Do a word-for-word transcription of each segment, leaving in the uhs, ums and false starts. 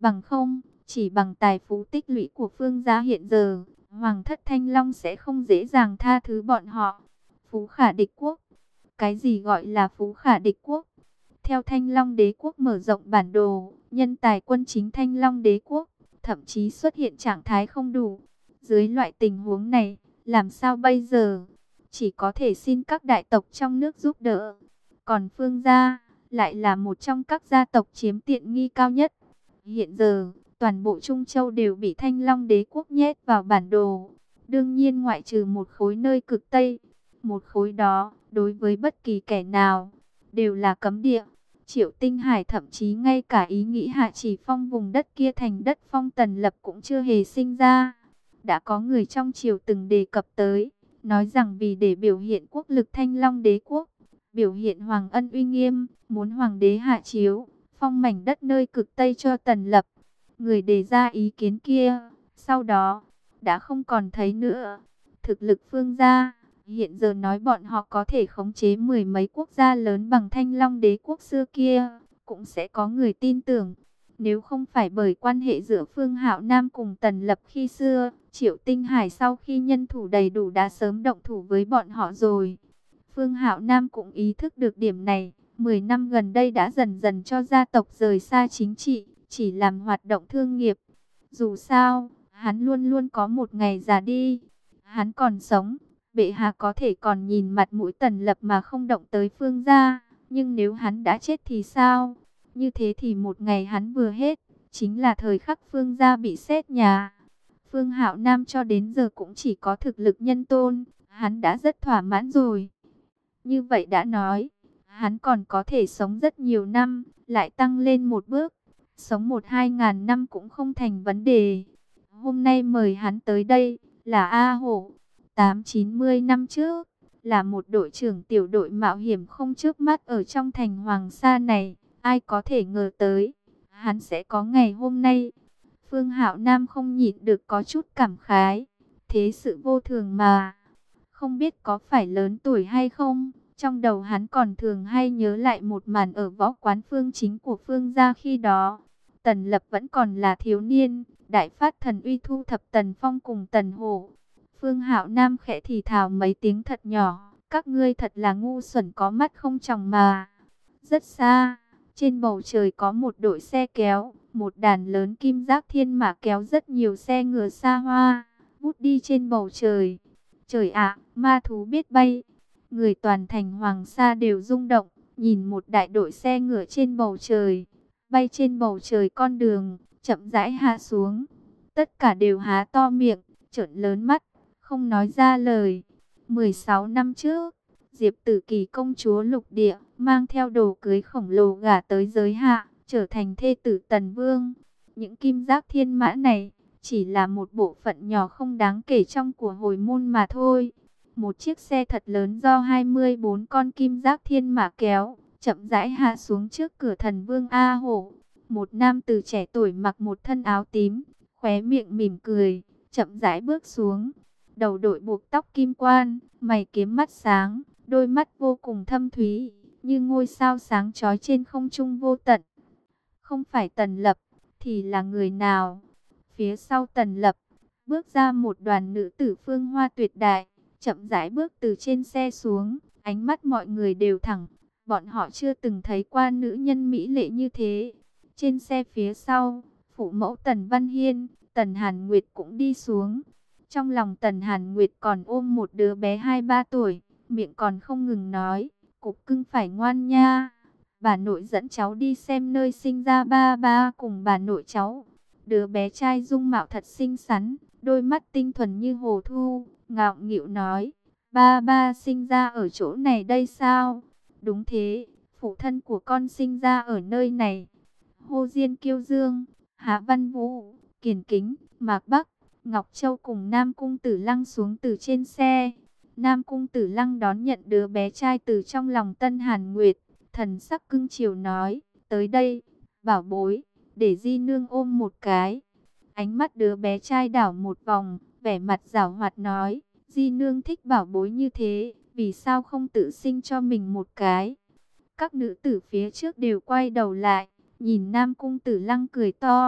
Bằng không, chỉ bằng tài phú tích lũy của Phương gia hiện giờ, Hoàng thất Thanh Long sẽ không dễ dàng tha thứ bọn họ. Phú khả địch quốc. Cái gì gọi là phú khả địch quốc? Theo Thanh Long đế quốc mở rộng bản đồ, nhân tài quân chính Thanh Long đế quốc thậm chí xuất hiện trạng thái không đủ. Dưới loại tình huống này, làm sao bây giờ? Chỉ có thể xin các đại tộc trong nước giúp đỡ. Còn Phương gia lại là một trong các gia tộc chiếm tiện nghi cao nhất. Hiện giờ, toàn bộ Trung Châu đều bị Thanh Long đế quốc nhét vào bản đồ. Đương nhiên ngoại trừ một khối nơi cực Tây. Một khối đó, đối với bất kỳ kẻ nào, đều là cấm địa. Triệu Tinh Hải thậm chí ngay cả ý nghĩ hạ chỉ phong vùng đất kia thành đất phong Tần Lập cũng chưa hề sinh ra. Đã có người trong triều từng đề cập tới, nói rằng vì để biểu hiện quốc lực Thanh Long đế quốc, biểu hiện hoàng ân uy nghiêm, muốn hoàng đế hạ chiếu, phong mảnh đất nơi cực Tây cho Tần Lập. Người đề ra ý kiến kia, sau đó, đã không còn thấy nữa. Thực lực Phương gia, hiện giờ nói bọn họ có thể khống chế mười mấy quốc gia lớn bằng Thanh Long đế quốc xưa kia, cũng sẽ có người tin tưởng. Nếu không phải bởi quan hệ giữa Phương Hạo Nam cùng Tần Lập khi xưa, Triệu Tinh Hải sau khi nhân thủ đầy đủ đã sớm động thủ với bọn họ rồi. Phương Hạo Nam cũng ý thức được điểm này, mười năm gần đây đã dần dần cho gia tộc rời xa chính trị, chỉ làm hoạt động thương nghiệp. Dù sao, hắn luôn luôn có một ngày già đi. Hắn còn sống, bệ hạ có thể còn nhìn mặt mũi Tần Lập mà không động tới Phương gia, nhưng nếu hắn đã chết thì sao? Như thế thì một ngày hắn vừa hết, chính là thời khắc Phương gia bị xét nhà. Phương Hạo Nam cho đến giờ cũng chỉ có thực lực nhân tôn, hắn đã rất thỏa mãn rồi. Như vậy đã nói, hắn còn có thể sống rất nhiều năm, lại tăng lên một bước. Sống một hai ngàn năm cũng không thành vấn đề. Hôm nay mời hắn tới đây là A Hổ. Tám chín mươi năm trước, là một đội trưởng tiểu đội mạo hiểm không chớp mắt ở trong thành Hoàng Sa này. Ai có thể ngờ tới, hắn sẽ có ngày hôm nay. Phương Hạo Nam không nhịn được có chút cảm khái. Thế sự vô thường mà. Không biết có phải lớn tuổi hay không, trong đầu hắn còn thường hay nhớ lại một màn ở võ quán Phương Chính của Phương gia khi đó. Tần Lập vẫn còn là thiếu niên, đại phát thần uy thu thập Tần Phong cùng Tần Hổ. Phương Hạo Nam khẽ thì thào mấy tiếng thật nhỏ, các ngươi thật là ngu xuẩn có mắt không tròng mà. Rất xa, trên bầu trời có một đội xe kéo, một đàn lớn kim giác thiên mã kéo rất nhiều xe ngựa xa hoa, vút đi trên bầu trời. Trời ạ, ma thú biết bay. Người toàn thành Hoàng Sa đều rung động, nhìn một đại đội xe ngựa trên bầu trời, bay trên bầu trời con đường, chậm rãi hạ xuống. Tất cả đều há to miệng, trợn lớn mắt, không nói ra lời. mười sáu năm trước, Diệp Tử Kỳ công chúa lục địa, mang theo đồ cưới khổng lồ gả tới giới hạ, trở thành thê tử Tần Vương. Những kim giác thiên mã này, chỉ là một bộ phận nhỏ không đáng kể trong của hồi môn mà thôi. Một chiếc xe thật lớn do hai mươi bốn con kim giác thiên mã kéo, chậm rãi hạ xuống trước cửa thần Vương A Hổ. Một nam tử trẻ tuổi mặc một thân áo tím, khóe miệng mỉm cười, chậm rãi bước xuống. Đầu đội buộc tóc kim quan, mày kiếm mắt sáng, đôi mắt vô cùng thâm thúy, như ngôi sao sáng chói trên không trung vô tận. Không phải Tần Lập, thì là người nào? Phía sau Tần Lập, bước ra một đoàn nữ tử phương hoa tuyệt đại, chậm rãi bước từ trên xe xuống, ánh mắt mọi người đều thẳng. Bọn họ chưa từng thấy qua nữ nhân mỹ lệ như thế. Trên xe phía sau, phụ mẫu Tần Văn Hiên, Tần Hàn Nguyệt cũng đi xuống. Trong lòng Tần Hàn Nguyệt còn ôm một đứa bé hai ba tuổi, miệng còn không ngừng nói, cục cưng phải ngoan nha. Bà nội dẫn cháu đi xem nơi sinh ra ba ba cùng bà nội cháu. Đứa bé trai dung mạo thật xinh xắn, đôi mắt tinh thuần như hồ thu, ngạo nghịu nói, ba ba sinh ra ở chỗ này đây sao? Đúng thế, phụ thân của con sinh ra ở nơi này. Hồ Diên Kiêu Dương, Hạ Văn Vũ, Kiền Kính, Mạc Bắc, Ngọc Châu cùng Nam Cung Tử Lăng xuống từ trên xe. Nam Cung Tử Lăng đón nhận đứa bé trai từ trong lòng Tân Hàn Nguyệt, thần sắc cưng chiều nói, tới đây, bảo bối, để di nương ôm một cái. Ánh mắt đứa bé trai đảo một vòng, vẻ mặt giảo hoạt nói, di nương thích bảo bối như thế, vì sao không tự sinh cho mình một cái? Các nữ tử phía trước đều quay đầu lại, nhìn Nam Cung Tử Lăng cười to.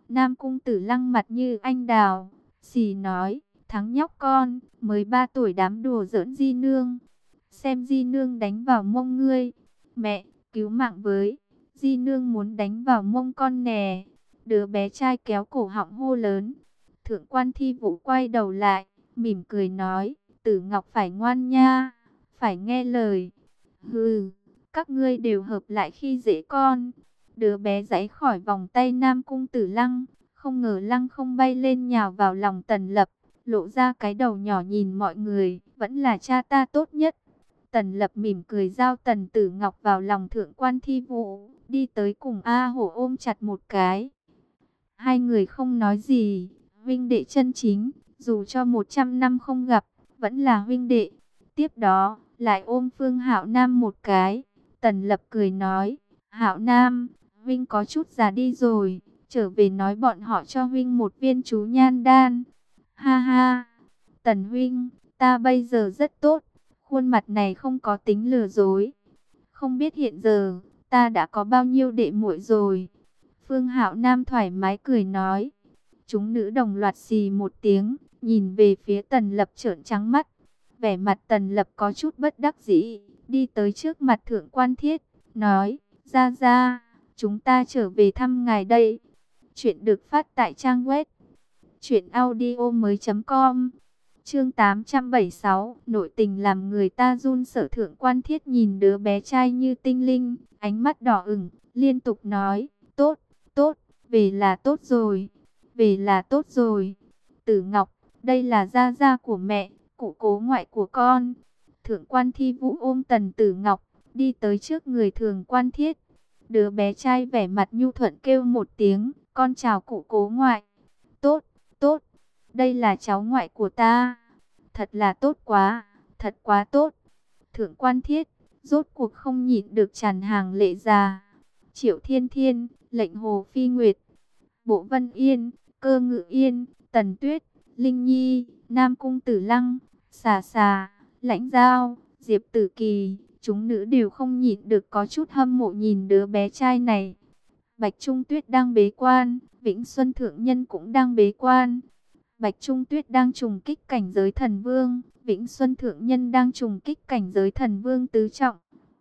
Nam Cung Tử Lăng mặt như anh đào, xì nói, thằng nhóc con, mới ba tuổi đám đùa giỡn Di Nương. Xem Di Nương đánh vào mông ngươi. Mẹ, cứu mạng với, Di Nương muốn đánh vào mông con nè. Đứa bé trai kéo cổ họng hô lớn. Thượng quan Thi Vũ quay đầu lại, mỉm cười nói, Tử Ngọc phải ngoan nha, phải nghe lời. Hừ, các ngươi đều hợp lại khi dễ con. Đứa bé giãy khỏi vòng tay Nam Cung Tử Lăng, không ngờ lăng không bay lên nhào vào lòng Tần Lập, lộ ra cái đầu nhỏ nhìn mọi người, vẫn là cha ta tốt nhất. Tần Lập mỉm cười giao Tần Tử Ngọc vào lòng Thượng quan Thi Vũ, đi tới cùng A Hổ ôm chặt một cái. Hai người không nói gì, huynh đệ chân chính, dù cho một trăm năm không gặp, vẫn là huynh đệ. Tiếp đó, lại ôm Phương Hạo Nam một cái. Tần Lập cười nói, Hạo Nam, huynh có chút già đi rồi, trở về nói bọn họ cho huynh một viên chú nhan đan. Ha ha, Tần huynh, ta bây giờ rất tốt, khuôn mặt này không có tính lừa dối. Không biết hiện giờ, ta đã có bao nhiêu đệ muội rồi. Phương Hạo Nam thoải mái cười nói. Chúng nữ đồng loạt xì một tiếng, nhìn về phía Tần Lập trợn trắng mắt. Vẻ mặt Tần Lập có chút bất đắc dĩ, đi tới trước mặt Thượng quan Thiết, nói, ra ra, chúng ta trở về thăm ngài đây. Chuyện được phát tại trang web truyện audio mới chấm com. Chương tám trăm bảy mươi sáu, nội tình làm người ta run sợ. Thượng quan Thiết nhìn đứa bé trai như tinh linh, ánh mắt đỏ ửng, liên tục nói, tốt, tốt, về là tốt rồi, về là tốt rồi. Tử Ngọc, đây là gia gia của mẹ, cụ cố ngoại của con. Thượng quan Thi Vũ ôm Tần Tử Ngọc, đi tới trước người Thượng quan Thiết. Đứa bé trai vẻ mặt nhu thuận kêu một tiếng, con chào cụ cố ngoại. Tốt, tốt, đây là cháu ngoại của ta. Thật là tốt quá, thật quá tốt. Thượng quan Thiết, rốt cuộc không nhịn được tràn hàng lệ già. Triệu Thiên Thiên, Lệnh Hồ Phi Nguyệt, Bộ Vân Yên, Cơ Ngự Yên, Tần Tuyết, Linh Nhi, Nam Cung Tử Lăng, Xà Xà, Lãnh Giao, Diệp Tử Kỳ, chúng nữ đều không nhịn được có chút hâm mộ nhìn đứa bé trai này. Bạch Trung Tuyết đang bế quan, Vĩnh Xuân Thượng Nhân cũng đang bế quan. Bạch Trung Tuyết đang trùng kích cảnh giới thần vương, Vĩnh Xuân Thượng Nhân đang trùng kích cảnh giới thần vương tứ trọng.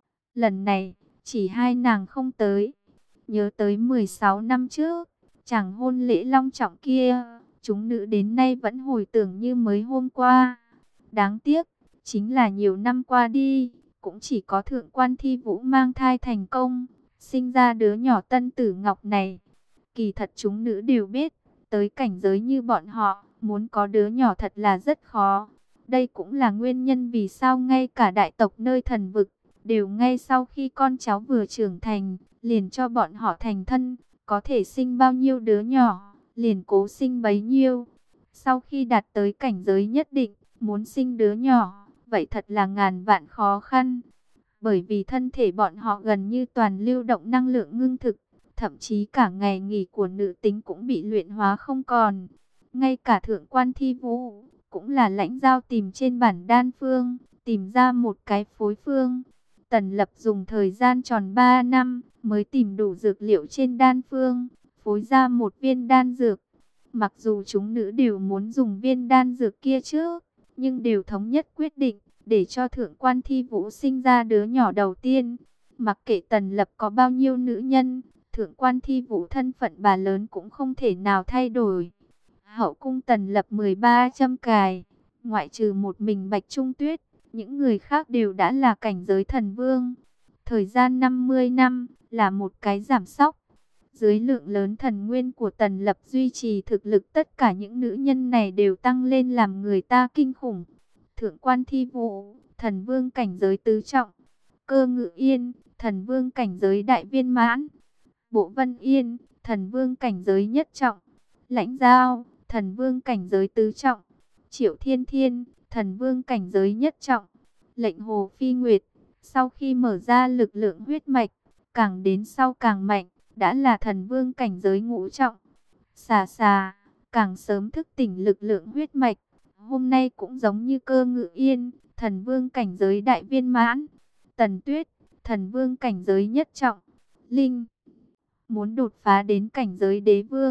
Lần này, chỉ hai nàng không tới. Nhớ tới mười sáu năm trước, chàng hôn lễ long trọng kia, chúng nữ đến nay vẫn hồi tưởng như mới hôm qua. Đáng tiếc, chính là nhiều năm qua đi, cũng chỉ có Thượng quan Thi Vũ mang thai thành công, sinh ra đứa nhỏ Tân Tử Ngọc này. Kỳ thật chúng nữ đều biết, tới cảnh giới như bọn họ, muốn có đứa nhỏ thật là rất khó. Đây cũng là nguyên nhân vì sao ngay cả đại tộc nơi thần vực, đều ngay sau khi con cháu vừa trưởng thành, liền cho bọn họ thành thân, có thể sinh bao nhiêu đứa nhỏ, liền cố sinh bấy nhiêu. Sau khi đạt tới cảnh giới nhất định, muốn sinh đứa nhỏ, vậy thật là ngàn vạn khó khăn. Bởi vì thân thể bọn họ gần như toàn lưu động năng lượng ngưng thực, thậm chí cả ngày nghỉ của nữ tính cũng bị luyện hóa không còn. Ngay cả Thượng quan Thi Vũ, cũng là Lãnh Giao tìm trên bản đan phương, tìm ra một cái phối phương. Tần Lập dùng thời gian tròn ba năm, mới tìm đủ dược liệu trên đan phương, phối ra một viên đan dược. Mặc dù chúng nữ đều muốn dùng viên đan dược kia trước, nhưng đều thống nhất quyết định, để cho Thượng quan Thi Vũ sinh ra đứa nhỏ đầu tiên. Mặc kệ Tần Lập có bao nhiêu nữ nhân, Thượng quan Thi Vũ thân phận bà lớn cũng không thể nào thay đổi. Hậu cung Tần Lập mười ba châm cài, ngoại trừ một mình Bạch Trung Tuyết, những người khác đều đã là cảnh giới thần vương. Thời gian năm mươi năm là một cái giảm sóc. Dưới lượng lớn thần nguyên của Tần Lập duy trì thực lực, tất cả những nữ nhân này đều tăng lên làm người ta kinh khủng. Thượng quan Thi Vũ, thần vương cảnh giới tứ trọng. Cơ Ngự Yên, thần vương cảnh giới đại viên mãn. Bộ Vân Yên, thần vương cảnh giới nhất trọng. Lãnh Giao, thần vương cảnh giới tứ trọng. Triệu Thiên Thiên, thần vương cảnh giới nhất trọng. Lệnh Hồ Phi Nguyệt, sau khi mở ra lực lượng huyết mạch, càng đến sau càng mạnh, đã là thần vương cảnh giới ngũ trọng. Xà Xà, càng sớm thức tỉnh lực lượng huyết mạch, hôm nay cũng giống như Cơ Ngự Yên, thần vương cảnh giới đại viên mãn. Tần Tuyết, thần vương cảnh giới nhất trọng. Linh muốn đột phá đến cảnh giới đế vương,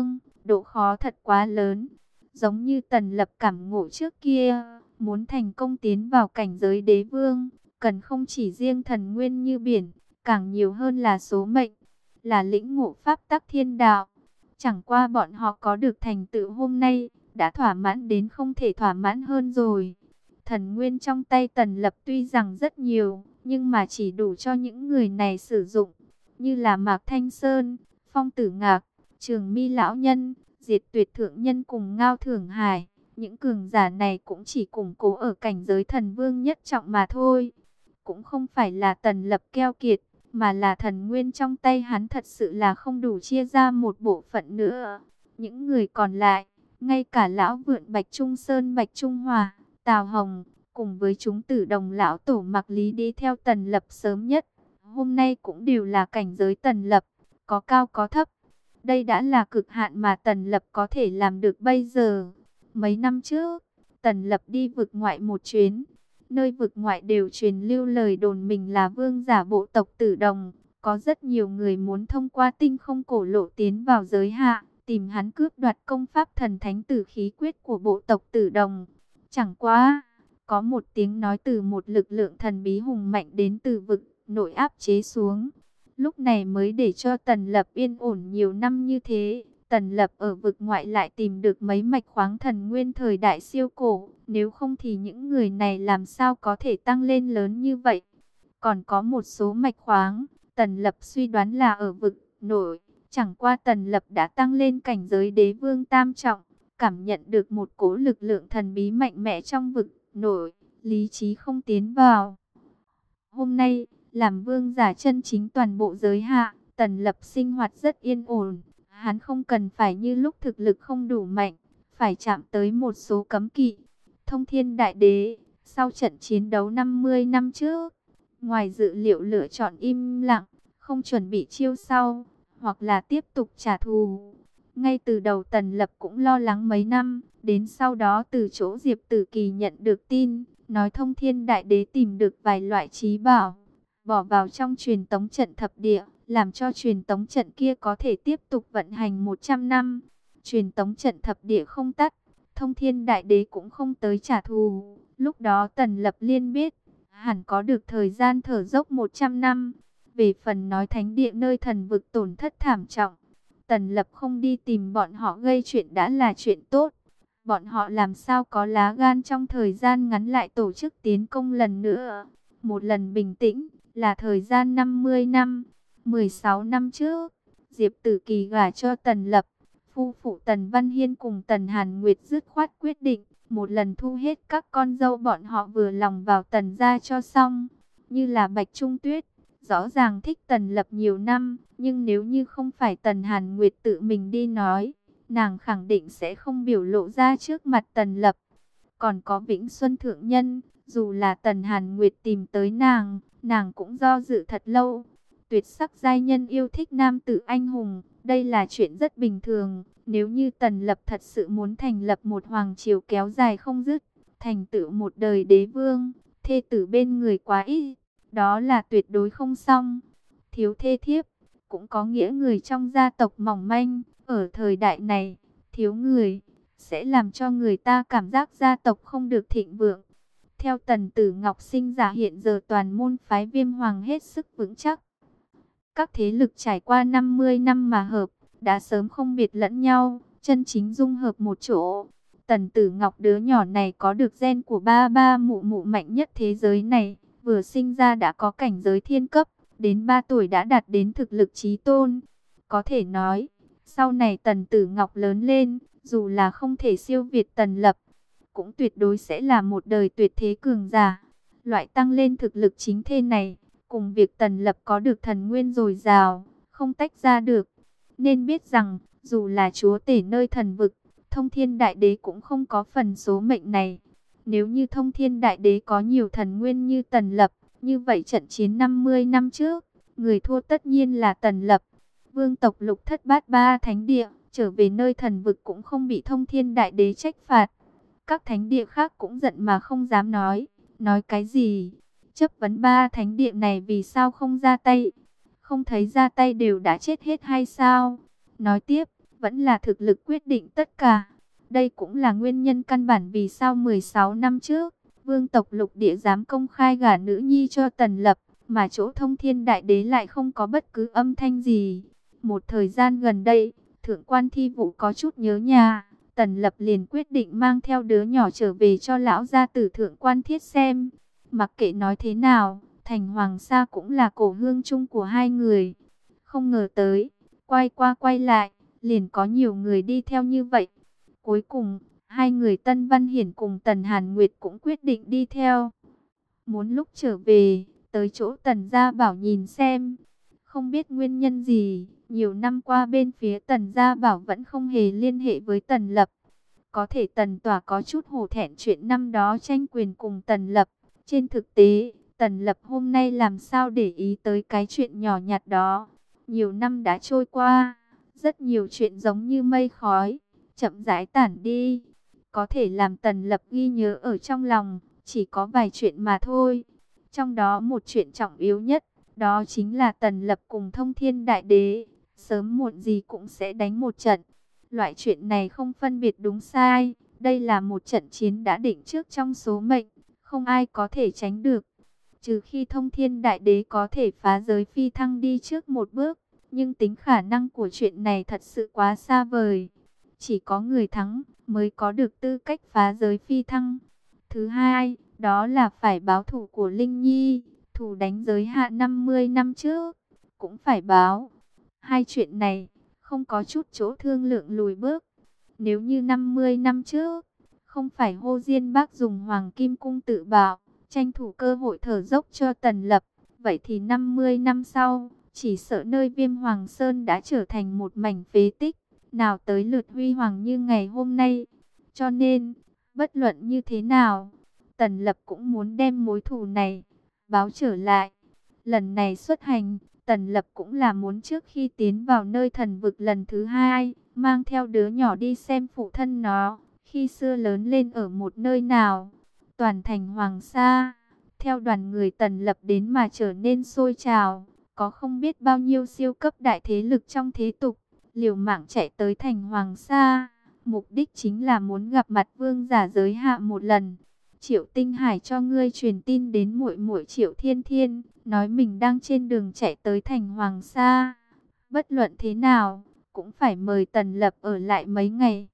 độ khó thật quá lớn. Giống như Tần Lập cảm ngộ trước kia, muốn thành công tiến vào cảnh giới đế vương, cần không chỉ riêng thần nguyên như biển, càng nhiều hơn là số mệnh, là lĩnh ngộ pháp tắc thiên đạo. Chẳng qua bọn họ có được thành tựu hôm nay, đã thỏa mãn đến không thể thỏa mãn hơn rồi. Thần nguyên trong tay Tần Lập tuy rằng rất nhiều, nhưng mà chỉ đủ cho những người này sử dụng, như là Mạc Thanh Sơn, Phong Tử Ngạc, Trường Mi lão nhân, Diệt Tuyệt thượng nhân cùng Ngao Thưởng Hải. Những cường giả này cũng chỉ củng cố ở cảnh giới thần vương nhất trọng mà thôi. Cũng không phải là Tần Lập keo kiệt, mà là thần nguyên trong tay hắn thật sự là không đủ chia ra một bộ phận nữa. Những người còn lại, ngay cả lão vượn Bạch Trung Sơn, Bạch Trung Hòa, Tào Hồng, cùng với chúng Tử Đồng lão tổ Mạc Lý đi theo Tần Lập sớm nhất, hôm nay cũng đều là cảnh giới Tần Lập, có cao có thấp. Đây đã là cực hạn mà Tần Lập có thể làm được bây giờ. Mấy năm trước, Tần Lập đi vực ngoại một chuyến. Nơi vực ngoại đều truyền lưu lời đồn mình là vương giả bộ tộc Tử Đồng. Có rất nhiều người muốn thông qua tinh không cổ lộ tiến vào giới hạ, tìm hắn cướp đoạt công pháp thần thánh tử khí quyết của bộ tộc Tử Đồng. Chẳng quá, có một tiếng nói từ một lực lượng thần bí hùng mạnh đến từ vực nội áp chế xuống. Lúc này mới để cho Tần Lập yên ổn nhiều năm như thế. Tần Lập ở vực ngoại lại tìm được mấy mạch khoáng thần nguyên thời đại siêu cổ. Nếu không thì những người này làm sao có thể tăng lên lớn như vậy. Còn có một số mạch khoáng, Tần Lập suy đoán là ở vực nội. Chẳng qua Tần Lập đã tăng lên cảnh giới đế vương tam trọng. Cảm nhận được một cỗ lực lượng thần bí mạnh mẽ trong vực nội. Lý trí không tiến vào. Hôm nay, làm vương giả chân chính toàn bộ giới hạ, Tần Lập sinh hoạt rất yên ổn. Hắn không cần phải như lúc thực lực không đủ mạnh, phải chạm tới một số cấm kỵ. Thông Thiên Đại Đế, sau trận chiến đấu năm mươi năm trước, ngoài dự liệu lựa chọn im lặng, không chuẩn bị chiêu sau, hoặc là tiếp tục trả thù. Ngay từ đầu Tần Lập cũng lo lắng mấy năm, đến sau đó từ chỗ Diệp Tử Kỳ nhận được tin, nói Thông Thiên Đại Đế tìm được vài loại trí bảo, bỏ vào trong truyền tống trận thập địa, làm cho truyền tống trận kia có thể tiếp tục vận hành một trăm năm. Truyền tống trận thập địa không tắt, Thông Thiên Đại Đế cũng không tới trả thù. Lúc đó Tần Lập liên biết, hẳn có được thời gian thở dốc một trăm năm. Về phần nói thánh địa nơi thần vực tổn thất thảm trọng, Tần Lập không đi tìm bọn họ gây chuyện đã là chuyện tốt. Bọn họ làm sao có lá gan trong thời gian ngắn lại tổ chức tiến công lần nữa. Một lần bình tĩnh là thời gian năm mươi năm. mười sáu năm trước, Diệp Tử Kỳ gả cho Tần Lập. Phu phụ Tần Văn Hiên cùng Tần Hàn Nguyệt dứt khoát quyết định, một lần thu hết các con dâu bọn họ vừa lòng vào Tần gia cho xong. Như là Bạch Trung Tuyết, rõ ràng thích Tần Lập nhiều năm, nhưng nếu như không phải Tần Hàn Nguyệt tự mình đi nói, nàng khẳng định sẽ không biểu lộ ra trước mặt Tần Lập. Còn có Vĩnh Xuân Thượng Nhân, dù là Tần Hàn Nguyệt tìm tới nàng, nàng cũng do dự thật lâu. Tuyệt sắc giai nhân yêu thích nam tử anh hùng, đây là chuyện rất bình thường. Nếu như Tần Lập thật sự muốn thành lập một hoàng triều kéo dài không dứt, thành tựu một đời đế vương, thê tử bên người quá ít, đó là tuyệt đối không xong. Thiếu thê thiếp, cũng có nghĩa người trong gia tộc mỏng manh. Ở thời đại này, thiếu người, sẽ làm cho người ta cảm giác gia tộc không được thịnh vượng. Theo Tần Tử Ngọc Sinh giả hiện giờ toàn môn phái Viêm Hoàng hết sức vững chắc. Các thế lực trải qua năm mươi năm mà hợp, đã sớm không biệt lẫn nhau, chân chính dung hợp một chỗ. Tần Tử Ngọc đứa nhỏ này có được gen của ba ba mụ mụ mạnh nhất thế giới này, vừa sinh ra đã có cảnh giới thiên cấp, đến ba tuổi đã đạt đến thực lực chí tôn. Có thể nói, sau này Tần Tử Ngọc lớn lên, dù là không thể siêu việt Tần Lập, cũng tuyệt đối sẽ là một đời tuyệt thế cường giả. Loại tăng lên thực lực chính thế này, cùng việc Tần Lập có được thần nguyên dồi dào, không tách ra được. Nên biết rằng, dù là chúa tể nơi thần vực, Thông Thiên Đại Đế cũng không có phần số mệnh này. Nếu như Thông Thiên Đại Đế có nhiều thần nguyên như Tần Lập, như vậy trận chiến năm mươi năm trước, người thua tất nhiên là Tần Lập. Vương tộc Lục Thất Bát Ba thánh địa, trở về nơi thần vực cũng không bị Thông Thiên Đại Đế trách phạt. Các thánh địa khác cũng giận mà không dám nói. Nói cái gì? Chấp vấn ba thánh địa này vì sao không ra tay? Không thấy ra tay đều đã chết hết hay sao? Nói tiếp, vẫn là thực lực quyết định tất cả. Đây cũng là nguyên nhân căn bản vì sao mười sáu năm trước, vương tộc lục địa dám công khai gả nữ nhi cho Tần Lập, mà chỗ Thông Thiên Đại Đế lại không có bất cứ âm thanh gì. Một thời gian gần đây, Thượng quan Thi Vũ có chút nhớ nhà, Tần Lập liền quyết định mang theo đứa nhỏ trở về cho lão gia tử Thượng quan Thiết xem. Mặc kệ nói thế nào, thành Hoàng Sa cũng là cổ hương chung của hai người. Không ngờ tới, quay qua quay lại, liền có nhiều người đi theo như vậy. Cuối cùng, hai người Tân Văn Hiển cùng Tần Hàn Nguyệt cũng quyết định đi theo. Muốn lúc trở về, tới chỗ Tần Gia Bảo nhìn xem. Không biết nguyên nhân gì, nhiều năm qua bên phía Tần Gia Bảo vẫn không hề liên hệ với Tần Lập. Có thể Tần Tỏa có chút hổ thẹn chuyện năm đó tranh quyền cùng Tần Lập. Trên thực tế, Tần Lập hôm nay làm sao để ý tới cái chuyện nhỏ nhặt đó. Nhiều năm đã trôi qua, rất nhiều chuyện giống như mây khói, chậm rãi tản đi. Có thể làm Tần Lập ghi nhớ ở trong lòng, chỉ có vài chuyện mà thôi. Trong đó một chuyện trọng yếu nhất, đó chính là Tần Lập cùng Thông Thiên Đại Đế, sớm muộn gì cũng sẽ đánh một trận. Loại chuyện này không phân biệt đúng sai, đây là một trận chiến đã định trước trong số mệnh, không ai có thể tránh được. Trừ khi Thông Thiên Đại Đế có thể phá giới phi thăng đi trước một bước, nhưng tính khả năng của chuyện này thật sự quá xa vời. Chỉ có người thắng mới có được tư cách phá giới phi thăng. Thứ hai, đó là phải báo thù của Linh Nhi, thù đánh giới hạn năm mươi năm trước, cũng phải báo. Hai chuyện này, không có chút chỗ thương lượng lùi bước. Nếu như năm mươi năm trước, không phải Hồ Diên Bác dùng Hoàng Kim Cung tự bạo, tranh thủ cơ hội thở dốc cho Tần Lập, vậy thì năm mươi năm sau, chỉ sợ nơi Viêm Hoàng Sơn đã trở thành một mảnh phế tích, nào tới lượt huy hoàng như ngày hôm nay. Cho nên, bất luận như thế nào, Tần Lập cũng muốn đem mối thù này báo trở lại. Lần này xuất hành, Tần Lập cũng là muốn trước khi tiến vào nơi thần vực lần thứ hai, mang theo đứa nhỏ đi xem phụ thân nó, khi xưa lớn lên ở một nơi nào. Toàn thành Hoàng Sa, theo đoàn người Tần Lập đến mà trở nên sôi trào, có không biết bao nhiêu siêu cấp đại thế lực trong thế tục, liều mạng chạy tới thành Hoàng Sa. Mục đích chính là muốn gặp mặt vương giả giới hạ một lần. Triệu Tinh Hải cho ngươi truyền tin đến muội muội Triệu Thiên Thiên, nói mình đang trên đường chạy tới thành Hoàng Sa. Bất luận thế nào, cũng phải mời Tần Lập ở lại mấy ngày.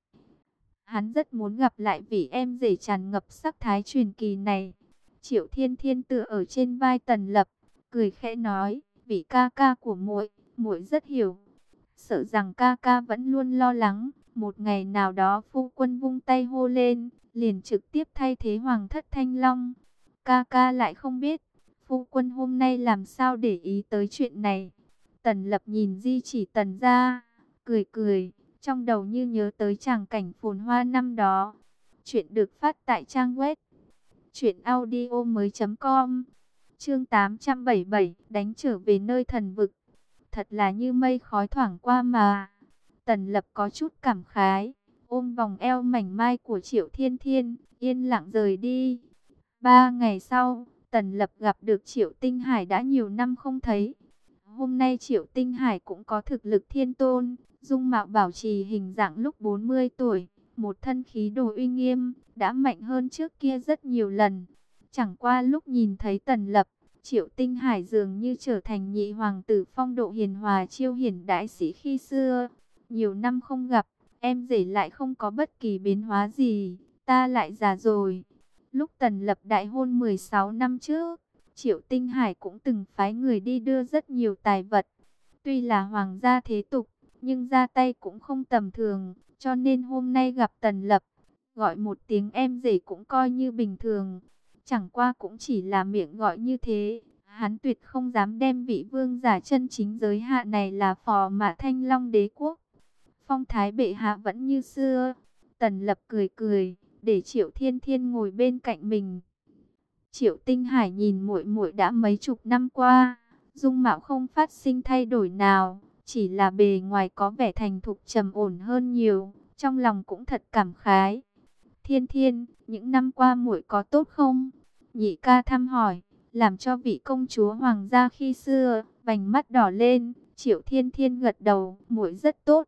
Hắn rất muốn gặp lại vị em rể tràn ngập sắc thái truyền kỳ này. Triệu Thiên Thiên tựa ở trên vai Tần Lập, cười khẽ nói, vị ca ca của muội, muội rất hiểu. Sợ rằng ca ca vẫn luôn lo lắng, một ngày nào đó phu quân vung tay hô lên, liền trực tiếp thay thế Hoàng thất Thanh Long. Ca ca lại không biết, phu quân hôm nay làm sao để ý tới chuyện này. Tần Lập nhìn Di Chỉ Tần ra, cười cười, trong đầu như nhớ tới tràng cảnh phồn hoa năm đó. Chuyện được phát tại trang web truyện audio mới chấm com. Chương tám trăm bảy mươi bảy, đánh trở về nơi thần vực. Thật là như mây khói thoảng qua mà. Tần Lập có chút cảm khái, ôm vòng eo mảnh mai của Triệu Thiên Thiên, yên lặng rời đi. Ba ngày sau, Tần Lập gặp được Triệu Tinh Hải đã nhiều năm không thấy. Hôm nay Triệu Tinh Hải cũng có thực lực thiên tôn, dung mạo bảo trì hình dạng lúc bốn mươi tuổi, một thân khí đồ uy nghiêm, đã mạnh hơn trước kia rất nhiều lần. Chẳng qua lúc nhìn thấy Tần Lập, Triệu Tinh Hải dường như trở thành nhị hoàng tử phong độ hiền hòa chiêu hiển đại sĩ khi xưa. Nhiều năm không gặp, em rể lại không có bất kỳ biến hóa gì, ta lại già rồi. Lúc Tần Lập đại hôn mười sáu năm trước, Triệu Tinh Hải cũng từng phái người đi đưa rất nhiều tài vật. Tuy là hoàng gia thế tục, nhưng ra tay cũng không tầm thường, cho nên hôm nay gặp Tần Lập, gọi một tiếng em rể cũng coi như bình thường. Chẳng qua cũng chỉ là miệng gọi như thế, hắn tuyệt không dám đem vị vương giả chân chính giới hạ này là phò mã Thanh Long đế quốc. Phong thái bệ hạ vẫn như xưa. Tần Lập cười cười, để Triệu Thiên Thiên ngồi bên cạnh mình. Triệu Tinh Hải nhìn muội muội đã mấy chục năm qua, dung mạo không phát sinh thay đổi nào, chỉ là bề ngoài có vẻ thành thục trầm ổn hơn nhiều, trong lòng cũng thật cảm khái. Thiên Thiên, những năm qua muội có tốt không? Nhị ca thăm hỏi, làm cho vị công chúa hoàng gia khi xưa vành mắt đỏ lên. Triệu Thiên Thiên gật đầu, muội rất tốt.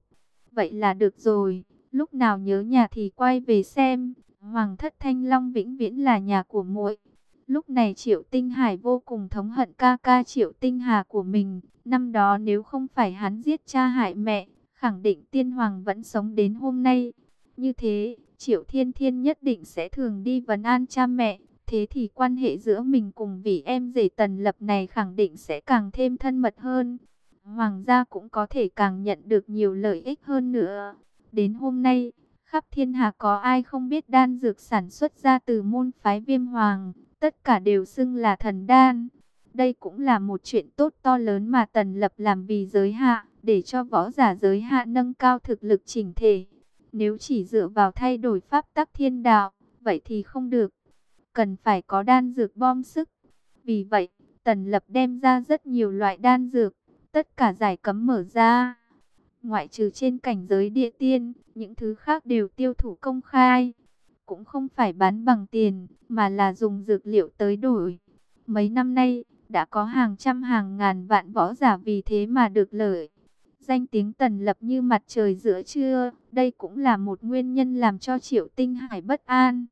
Vậy là được rồi, lúc nào nhớ nhà thì quay về xem. Hoàng thất Thanh Long vĩnh viễn là nhà của muội. Lúc này Triệu Tinh Hải vô cùng thống hận ca ca Triệu Tinh Hà của mình. Năm đó nếu không phải hắn giết cha hại mẹ, khẳng định tiên hoàng vẫn sống đến hôm nay. Như thế, Triệu Thiên Thiên nhất định sẽ thường đi vấn an cha mẹ. Thế thì quan hệ giữa mình cùng vị em rể Tần Lập này khẳng định sẽ càng thêm thân mật hơn. Hoàng gia cũng có thể càng nhận được nhiều lợi ích hơn nữa. Đến hôm nay, khắp thiên hạ có ai không biết đan dược sản xuất ra từ môn phái Viêm Hoàng, tất cả đều xưng là thần đan. Đây cũng là một chuyện tốt to lớn mà Tần Lập làm vì giới hạ, để cho võ giả giới hạ nâng cao thực lực chỉnh thể. Nếu chỉ dựa vào thay đổi pháp tắc thiên đạo, vậy thì không được. Cần phải có đan dược bom sức. Vì vậy, Tần Lập đem ra rất nhiều loại đan dược, tất cả giải cấm mở ra. Ngoại trừ trên cảnh giới địa tiên, những thứ khác đều tiêu thụ công khai. Cũng không phải bán bằng tiền, mà là dùng dược liệu tới đổi. Mấy năm nay, đã có hàng trăm hàng ngàn vạn võ giả vì thế mà được lợi. Danh tiếng Tần Lập như mặt trời giữa trưa, đây cũng là một nguyên nhân làm cho Triệu Tinh Hải bất an.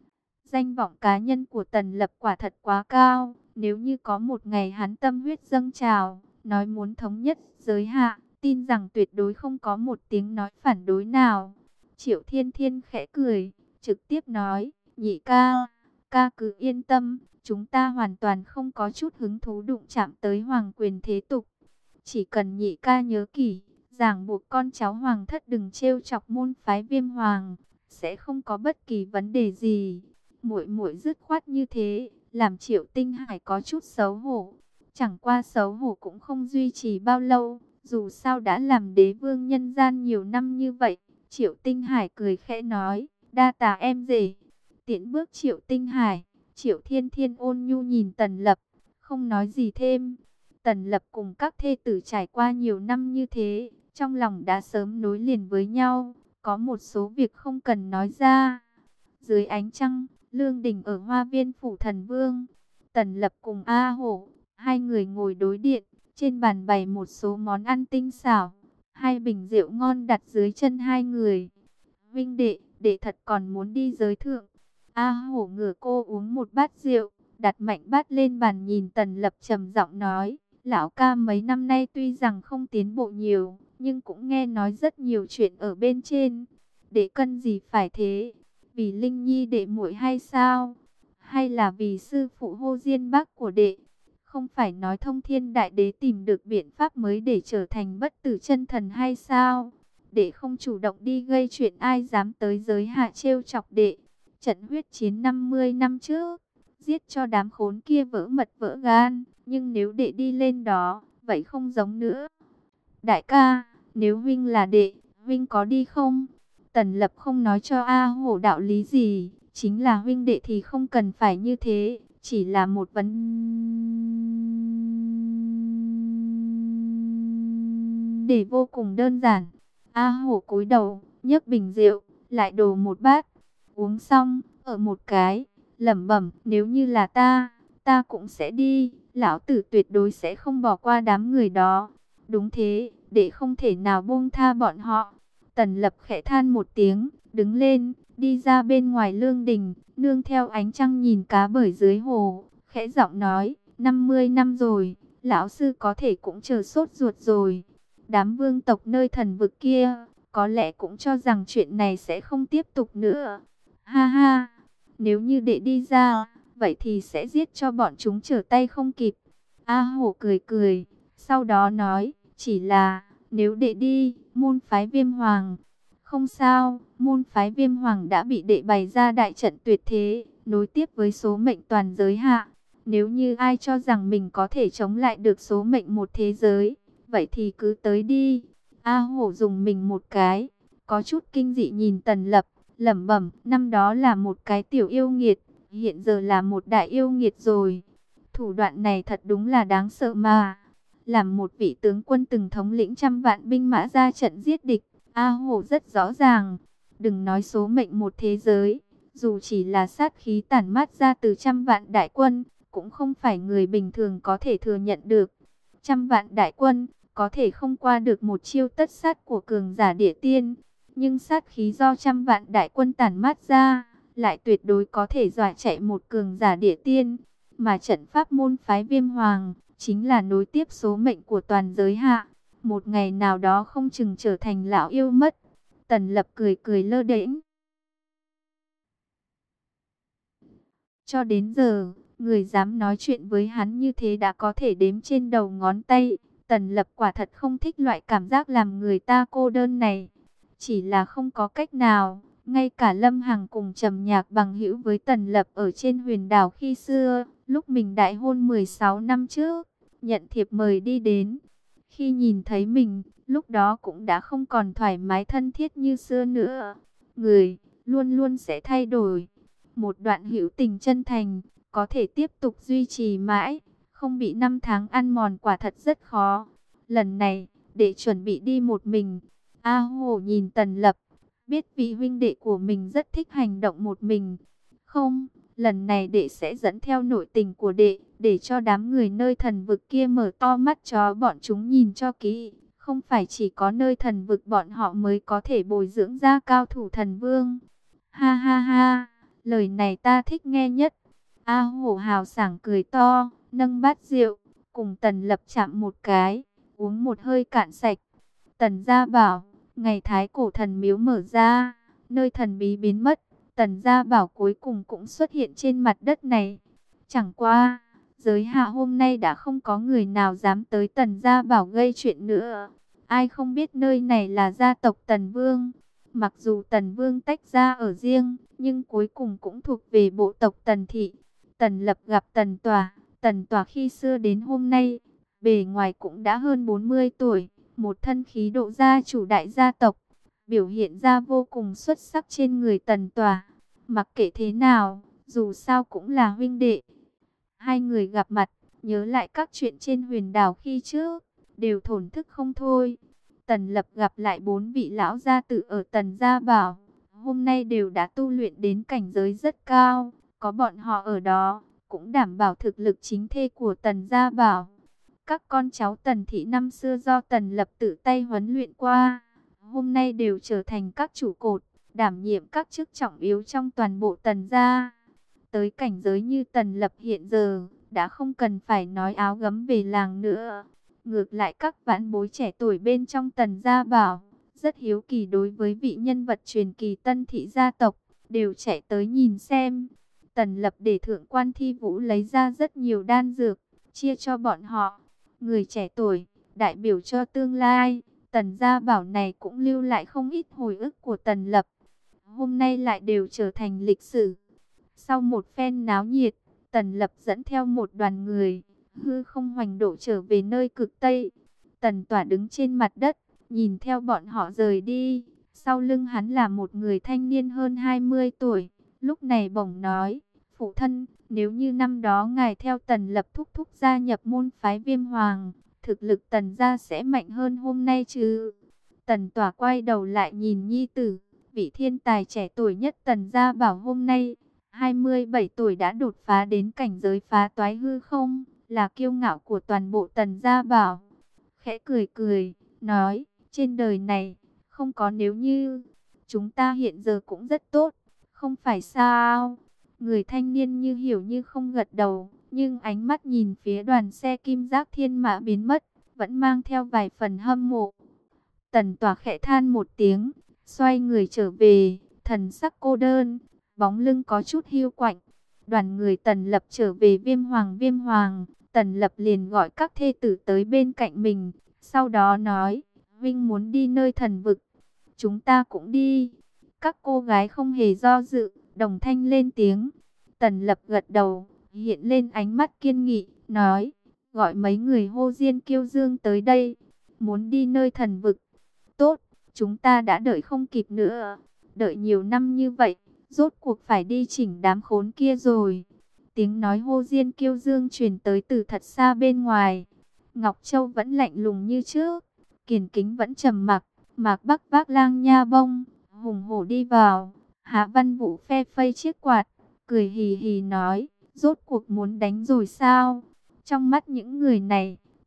Danh vọng cá nhân của Tần Lập quả thật quá cao, nếu như có một ngày hắn tâm huyết dâng trào, nói muốn thống nhất giới hạ, tin rằng tuyệt đối không có một tiếng nói phản đối nào. Triệu Thiên Thiên khẽ cười, trực tiếp nói, nhị ca, ca cứ yên tâm, chúng ta hoàn toàn không có chút hứng thú đụng chạm tới hoàng quyền thế tục. Chỉ cần nhị ca nhớ kỹ, ràng buộc con cháu hoàng thất đừng trêu chọc môn phái Viêm Hoàng, sẽ không có bất kỳ vấn đề gì. Muội muội dứt khoát như thế, làm Triệu Tinh Hải có chút xấu hổ. Chẳng qua xấu hổ cũng không duy trì bao lâu, dù sao đã làm đế vương nhân gian nhiều năm như vậy. Triệu Tinh Hải cười khẽ nói, đa tạ em rể. Tiễn bước Triệu Tinh Hải, Triệu Thiên Thiên ôn nhu nhìn Tần Lập, không nói gì thêm. Tần Lập cùng các thê tử trải qua nhiều năm như thế, trong lòng đã sớm nối liền với nhau, có một số việc không cần nói ra. Dưới ánh trăng, Lương Đình ở Hoa Viên phủ Thần Vương, Tần Lập cùng A Hổ, hai người ngồi đối điện, trên bàn bày một số món ăn tinh xảo, hai bình rượu ngon đặt dưới chân hai người. Vinh đệ, đệ thật còn muốn đi giới thượng. A Hổ ngửa cô uống một bát rượu, đặt mạnh bát lên bàn nhìn Tần Lập trầm giọng nói, lão ca mấy năm nay tuy rằng không tiến bộ nhiều, nhưng cũng nghe nói rất nhiều chuyện ở bên trên. Đệ cần gì phải thế? Vì Linh Nhi đệ muội hay sao? Hay là vì sư phụ Hô Diên Bác của đệ? Không phải nói Thông Thiên Đại Đế tìm được biện pháp mới để trở thành bất tử chân thần hay sao? Đệ không chủ động đi gây chuyện, ai dám tới giới hạ trêu chọc đệ? Trận huyết chiến năm mươi năm trước, giết cho đám khốn kia vỡ mật vỡ gan, nhưng nếu đệ đi lên đó, vậy không giống nữa. Đại ca, nếu huynh là đệ, huynh có đi không? Tần Lập không nói cho A Hổ đạo lý gì, chính là huynh đệ thì không cần phải như thế, chỉ là một vấn đề vô cùng đơn giản. A Hổ cúi đầu, nhấc bình rượu, lại đổ một bát, uống xong, ở một cái, lẩm bẩm, nếu như là ta, ta cũng sẽ đi, lão tử tuyệt đối sẽ không bỏ qua đám người đó. Đúng thế, để không thể nào buông tha bọn họ. Tần Lập khẽ than một tiếng, đứng lên, đi ra bên ngoài lương đình, nương theo ánh trăng nhìn cá bơi dưới hồ, khẽ giọng nói, năm mươi năm rồi, lão sư có thể cũng chờ sốt ruột rồi. Đám vương tộc nơi thần vực kia, có lẽ cũng cho rằng chuyện này sẽ không tiếp tục nữa. Ha ha, nếu như đệ đi ra, vậy thì sẽ giết cho bọn chúng trở tay không kịp. A Hổ cười cười, sau đó nói, chỉ là, nếu đệ đi, môn phái Viêm Hoàng. Không sao, môn phái Viêm Hoàng đã bị đệ bày ra đại trận tuyệt thế, nối tiếp với số mệnh toàn giới hạ. Nếu như ai cho rằng mình có thể chống lại được số mệnh một thế giới, vậy thì cứ tới đi. A Hổ dùng mình một cái, có chút kinh dị nhìn Tần Lập, lẩm bẩm, năm đó là một cái tiểu yêu nghiệt, hiện giờ là một đại yêu nghiệt rồi. Thủ đoạn này thật đúng là đáng sợ mà. Làm một vị tướng quân từng thống lĩnh trăm vạn binh mã ra trận giết địch, A Hổ rất rõ ràng. Đừng nói số mệnh một thế giới, dù chỉ là sát khí tản mát ra từ trăm vạn đại quân, cũng không phải người bình thường có thể thừa nhận được. Trăm vạn đại quân, có thể không qua được một chiêu tất sát của cường giả địa tiên, nhưng sát khí do trăm vạn đại quân tản mát ra, lại tuyệt đối có thể dọa chạy một cường giả địa tiên. Mà trận pháp môn phái Viêm Hoàng chính là nối tiếp số mệnh của toàn giới hạ, một ngày nào đó không chừng trở thành lão yêu mất. Tần Lập cười cười lơ đễnh. Cho đến giờ, người dám nói chuyện với hắn như thế đã có thể đếm trên đầu ngón tay. Tần Lập quả thật không thích loại cảm giác làm người ta cô đơn này. Chỉ là không có cách nào, ngay cả Lâm Hằng cùng Trầm Nhạc bằng hữu với Tần Lập ở trên huyền đảo khi xưa, lúc mình đại hôn mười sáu năm trước, nhận thiệp mời đi đến. Khi nhìn thấy mình, lúc đó cũng đã không còn thoải mái thân thiết như xưa nữa. Người, luôn luôn sẽ thay đổi. Một đoạn hữu tình chân thành, có thể tiếp tục duy trì mãi, không bị năm tháng ăn mòn quả thật rất khó. Lần này, để chuẩn bị đi một mình, A Hổ nhìn Tần Lập, biết vị huynh đệ của mình rất thích hành động một mình. Không, lần này đệ sẽ dẫn theo nội tình của đệ, để cho đám người nơi thần vực kia mở to mắt cho bọn chúng nhìn cho kỹ. Không phải chỉ có nơi thần vực bọn họ mới có thể bồi dưỡng ra cao thủ thần vương. Ha ha ha, lời này ta thích nghe nhất. A Hổ hào sảng cười to, nâng bát rượu, cùng Tần Lập chạm một cái, uống một hơi cạn sạch. Tần Gia Bảo, ngày Thái Cổ Thần Miếu mở ra, nơi thần bí biến mất, Tần Gia Bảo cuối cùng cũng xuất hiện trên mặt đất này. Chẳng qua, giới hạ hôm nay đã không có người nào dám tới Tần Gia Bảo gây chuyện nữa. Ai không biết nơi này là gia tộc Tần Vương. Mặc dù Tần Vương tách ra ở riêng, nhưng cuối cùng cũng thuộc về bộ tộc Tần Thị. Tần Lập gặp Tần Tòa, Tần Tòa khi xưa đến hôm nay, bề ngoài cũng đã hơn bốn mươi tuổi, một thân khí độ gia chủ đại gia tộc, biểu hiện ra vô cùng xuất sắc trên người Tần Tòa. Mặc kệ thế nào, dù sao cũng là huynh đệ. Hai người gặp mặt, nhớ lại các chuyện trên huyền đảo khi trước, đều thổn thức không thôi. Tần Lập gặp lại bốn vị lão gia tử ở Tần Gia Bảo, hôm nay đều đã tu luyện đến cảnh giới rất cao, có bọn họ ở đó, cũng đảm bảo thực lực chính thê của Tần Gia Bảo. Các con cháu Tần Thị năm xưa do Tần Lập tự tay huấn luyện qua, hôm nay đều trở thành các trụ cột, đảm nhiệm các chức trọng yếu trong toàn bộ Tần Gia. Tới cảnh giới như Tần Lập hiện giờ, đã không cần phải nói áo gấm về làng nữa. Ngược lại các vãn bối trẻ tuổi bên trong Tần Gia Bảo, rất hiếu kỳ đối với vị nhân vật truyền kỳ Tân Thị gia tộc, đều chạy tới nhìn xem. Tần Lập để thượng quan Thi Vũ lấy ra rất nhiều đan dược, chia cho bọn họ. Người trẻ tuổi, đại biểu cho tương lai, Tần Gia Bảo này cũng lưu lại không ít hồi ức của Tần Lập. Hôm nay lại đều trở thành lịch sử. Sau một phen náo nhiệt, Tần Lập dẫn theo một đoàn người, hư không hoành độ trở về nơi cực Tây. Tần Tỏa đứng trên mặt đất, nhìn theo bọn họ rời đi. Sau lưng hắn là một người thanh niên hơn hai mươi tuổi, lúc này bỗng nói: phụ thân, nếu như năm đó ngài theo Tần Lập thúc thúc gia nhập môn phái Viêm Hoàng, thực lực Tần gia sẽ mạnh hơn hôm nay chứ? Tần Tỏa quay đầu lại nhìn nhi tử, vị thiên tài trẻ tuổi nhất Tần gia bảo hôm nay, hai mươi bảy tuổi đã đột phá đến cảnh giới phá toái hư không, là kiêu ngạo của toàn bộ Tần gia bảo. Khẽ cười cười, nói, trên đời này, không có nếu như, chúng ta hiện giờ cũng rất tốt, không phải sao? Người thanh niên như hiểu như không gật đầu, nhưng ánh mắt nhìn phía đoàn xe kim giác thiên mã biến mất, vẫn mang theo vài phần hâm mộ. Tần Tỏa khẽ than một tiếng, xoay người trở về, thần sắc cô đơn, bóng lưng có chút hiu quạnh. Đoàn người Tần Lập trở về Viêm Hoàng Viêm Hoàng, Tần Lập liền gọi các thê tử tới bên cạnh mình, sau đó nói, Vinh muốn đi nơi thần vực, chúng ta cũng đi. Các cô gái không hề do dự, đồng thanh lên tiếng. Tần Lập gật đầu, hiện lên ánh mắt kiên nghị, nói, gọi mấy người Hô Diên Kiêu Dương tới đây, muốn đi nơi thần vực. Tốt, chúng ta đã đợi không kịp nữa, đợi nhiều năm như vậy, rốt cuộc phải đi chỉnh đám khốn kia rồi. Tiếng nói Hô Diên Kiêu Dương truyền tới từ thật xa bên ngoài. Ngọc Châu vẫn lạnh lùng như trước, Kiền Kính vẫn trầm mặc, Mạc Bắc vác lang nha bông, hùng hổ đi vào. Hạ Văn Vũ phe phây chiếc quạt, cười hì hì nói, rốt cuộc muốn đánh rồi sao? Trong mắt những người này,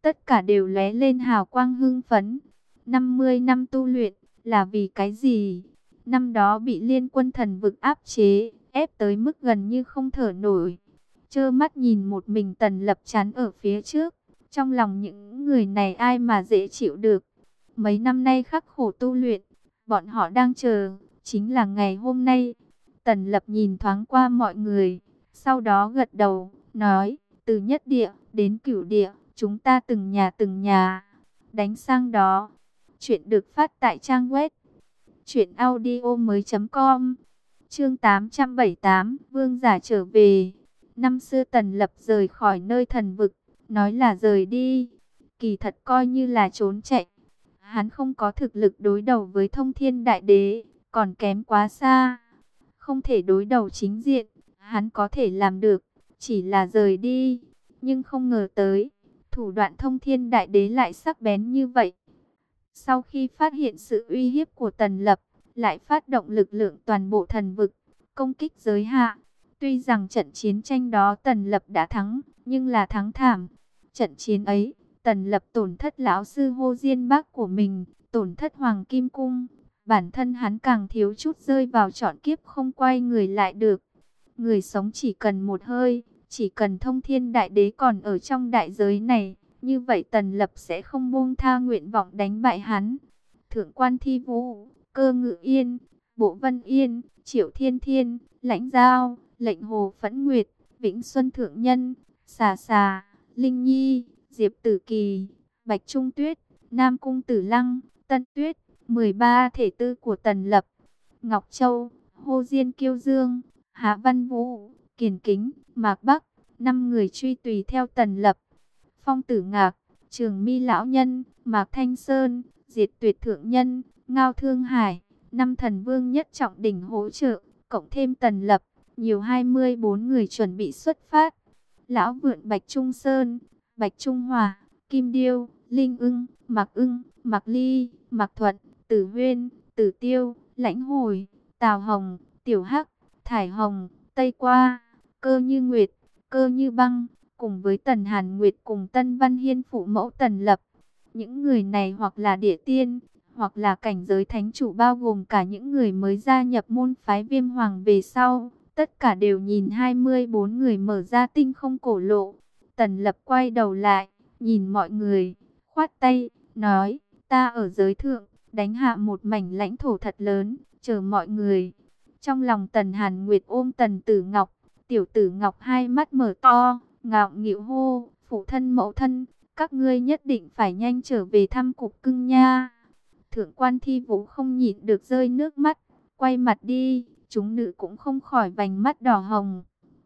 tất cả đều lóe lên hào quang hưng phấn. năm mươi năm tu luyện, là vì cái gì? Năm đó bị liên quân thần vực áp chế, ép tới mức gần như không thở nổi. Trơ mắt nhìn một mình Tần Lập chắn ở phía trước. Trong lòng những người này ai mà dễ chịu được. Mấy năm nay khắc khổ tu luyện, bọn họ đang chờ, chính là ngày hôm nay. Tần Lập nhìn thoáng qua mọi người, sau đó gật đầu, nói, từ nhất địa đến cửu địa, chúng ta từng nhà từng nhà, đánh sang đó. Chuyện được phát tại trang web truyện audio mới chấm com. Chương tám trăm bảy mươi tám, Vương giả trở về. Năm xưa Tần Lập rời khỏi nơi thần vực, nói là rời đi, kỳ thật coi như là trốn chạy. Hắn không có thực lực đối đầu với Thông Thiên Đại Đế, còn kém quá xa. Không thể đối đầu chính diện, hắn có thể làm được, chỉ là rời đi. Nhưng không ngờ tới, thủ đoạn Thông Thiên Đại Đế lại sắc bén như vậy. Sau khi phát hiện sự uy hiếp của Tần Lập, lại phát động lực lượng toàn bộ thần vực, công kích giới hạ. Tuy rằng trận chiến tranh đó Tần Lập đã thắng, nhưng là thắng thảm. Trận chiến ấy, Tần Lập tổn thất lão sư Hô Diên Bác của mình, tổn thất Hoàng Kim Cung. Bản thân hắn càng thiếu chút rơi vào trọn kiếp không quay người lại được. Người sống chỉ cần một hơi, chỉ cần Thông Thiên Đại Đế còn ở trong đại giới này, như vậy Tần Lập sẽ không buông tha nguyện vọng đánh bại hắn. Thượng quan Thi Vũ, Cơ Ngự Yên, Bộ Vân Yên, Triệu Thiên Thiên, Lãnh Giao, Lệnh Hồ Phẫn Nguyệt, Vĩnh Xuân Thượng Nhân, Xà Xà, Linh Nhi, Diệp Tử Kỳ, Bạch Trung Tuyết, Nam Cung Tử Lăng, Tân Tuyết, mười ba thể tư của Tần Lập, Ngọc Châu, Hô Diên Kiêu Dương, Hạ Văn Vũ, Kiền Kính, Mạc Bắc, năm người truy tùy theo Tần Lập. Phong Tử Ngạc, Trường Mi Lão Nhân, Mạc Thanh Sơn, Diệt Tuyệt Thượng Nhân, Ngao Thương Hải, năm thần vương nhất trọng đỉnh hỗ trợ, cộng thêm Tần Lập, nhiều hai mươi bốn người chuẩn bị xuất phát. Lão Vượn Bạch Trung Sơn, Bạch Trung Hòa, Kim Điêu, Linh Ưng, Mạc Ưng, Mạc Ly, Mạc Thuận, Tử Huyên, Tử Tiêu, Lãnh Hồi, Tào Hồng, Tiểu Hắc, Thải Hồng, Tây Qua, Cơ Như Nguyệt, Cơ Như Băng, cùng với Tần Hàn Nguyệt cùng Tân Văn Hiên phụ mẫu Tần Lập. Những người này hoặc là địa tiên, hoặc là cảnh giới thánh chủ, bao gồm cả những người mới gia nhập môn phái Viêm Hoàng về sau. Tất cả đều nhìn hai mươi bốn người mở ra tinh không cổ lộ. Tần Lập quay đầu lại, nhìn mọi người, khoát tay, nói, ta ở giới thượng, đánh hạ một mảnh lãnh thổ thật lớn, chờ mọi người. Trong lòng Tần Hàn Nguyệt ôm Tần Tử Ngọc, Tiểu Tử Ngọc hai mắt mở to, ngạo nghịu hô, phụ thân mẫu thân, các ngươi nhất định phải nhanh trở về thăm cục cưng nha. Thượng quan Thi Vũ không nhịn được rơi nước mắt, quay mặt đi, chúng nữ cũng không khỏi vành mắt đỏ hồng.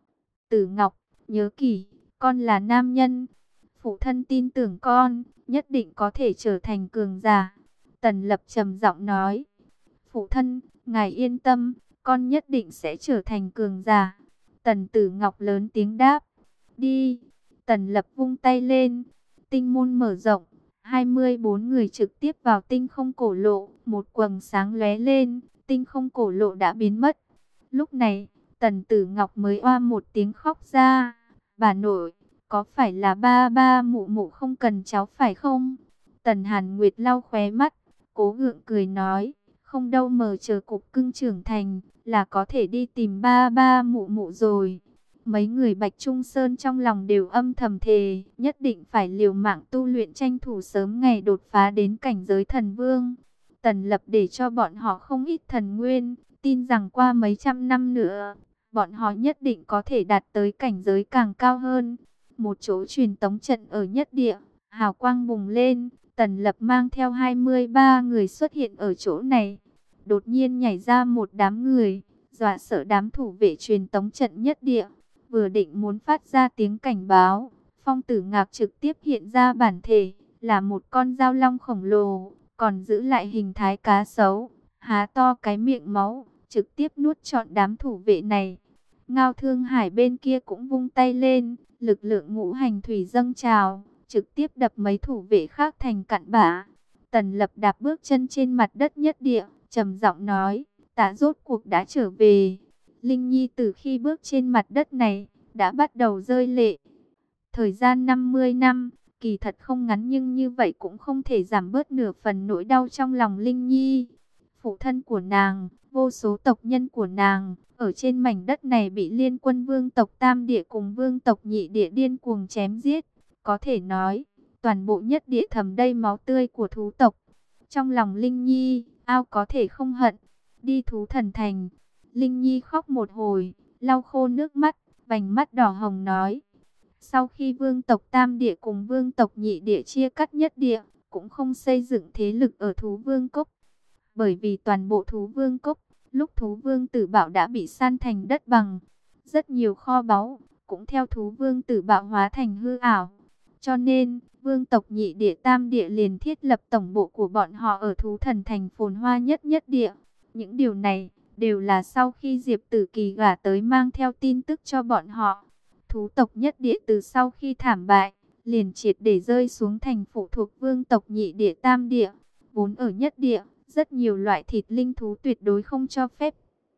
Tử Ngọc, nhớ kỹ, con là nam nhân, phụ thân tin tưởng con, nhất định có thể trở thành cường giả. Tần Lập trầm giọng nói, phụ thân, ngài yên tâm, con nhất định sẽ trở thành cường giả. Tần Tử Ngọc lớn tiếng đáp, đi. Tần Lập vung tay lên, tinh môn mở rộng, hai mươi bốn người trực tiếp vào tinh không cổ lộ, một quầng sáng lóe lên, tinh không cổ lộ đã biến mất. Lúc này, Tần Tử Ngọc mới oa một tiếng khóc ra, bà nội, có phải là ba ba mụ mụ không cần cháu phải không? Tần Hàn Nguyệt lau khóe mắt, cố gượng cười nói, không đâu, mờ chờ cục cưng trưởng thành, là có thể đi tìm ba ba mụ mụ rồi. Mấy người Bạch Trung Sơn trong lòng đều âm thầm thề, nhất định phải liều mạng tu luyện, tranh thủ sớm ngày đột phá đến cảnh giới thần vương. Tần Lập để cho bọn họ không ít thần nguyên, tin rằng qua mấy trăm năm nữa, bọn họ nhất định có thể đạt tới cảnh giới càng cao hơn. Một chỗ truyền tống trận ở nhất địa, hào quang bùng lên, Tần Lập mang theo hai mươi ba người xuất hiện ở chỗ này. Đột nhiên nhảy ra một đám người, dọa sợ đám thủ vệ truyền tống trận nhất địa. Vừa định muốn phát ra tiếng cảnh báo, Phong Tử Ngạc trực tiếp hiện ra bản thể, là một con dao long khổng lồ, còn giữ lại hình thái cá sấu, há to cái miệng máu, trực tiếp nuốt trọn đám thủ vệ này. Ngao Thương Hải bên kia cũng vung tay lên, lực lượng ngũ hành thủy dâng trào, trực tiếp đập mấy thủ vệ khác thành cặn bã. Tần Lập đạp bước chân trên mặt đất nhất địa, trầm giọng nói, ta rốt cuộc đã trở về. Linh Nhi từ khi bước trên mặt đất này, đã bắt đầu rơi lệ. Thời gian năm mươi năm, Kỳ thật không ngắn nhưng như vậy cũng không thể giảm bớt nửa phần nỗi đau trong lòng Linh Nhi. Phụ thân của nàng, vô số tộc nhân của nàng, ở trên mảnh đất này bị liên quân vương tộc Tam Địa cùng vương tộc Nhị Địa điên cuồng chém giết. Có thể nói, toàn bộ nhất địa thấm đầy máu tươi của thú tộc. Trong lòng Linh Nhi, ao có thể không hận. Đi thú thần thành, Linh Nhi khóc một hồi, lau khô nước mắt, vành mắt đỏ hồng nói. Sau khi vương tộc Tam Địa cùng vương tộc Nhị Địa chia cắt nhất địa, cũng không xây dựng thế lực ở thú vương cốc. Bởi vì toàn bộ thú vương cốc, lúc thú vương tử bạo đã bị san thành đất bằng. Rất nhiều kho báu, cũng theo thú vương tử bạo hóa thành hư ảo. Cho nên, vương tộc Nhị Địa Tam Địa liền thiết lập tổng bộ của bọn họ ở thú thần thành phồn hoa nhất nhất địa. Những điều này, đều là sau khi Diệp Tử Kỳ gả tới mang theo tin tức cho bọn họ. Thú tộc nhất địa từ sau khi thảm bại, liền triệt để rơi xuống thành phụ thuộc vương tộc Nhị Địa Tam Địa. Vốn ở nhất địa, rất nhiều loại thịt linh thú tuyệt đối không cho phép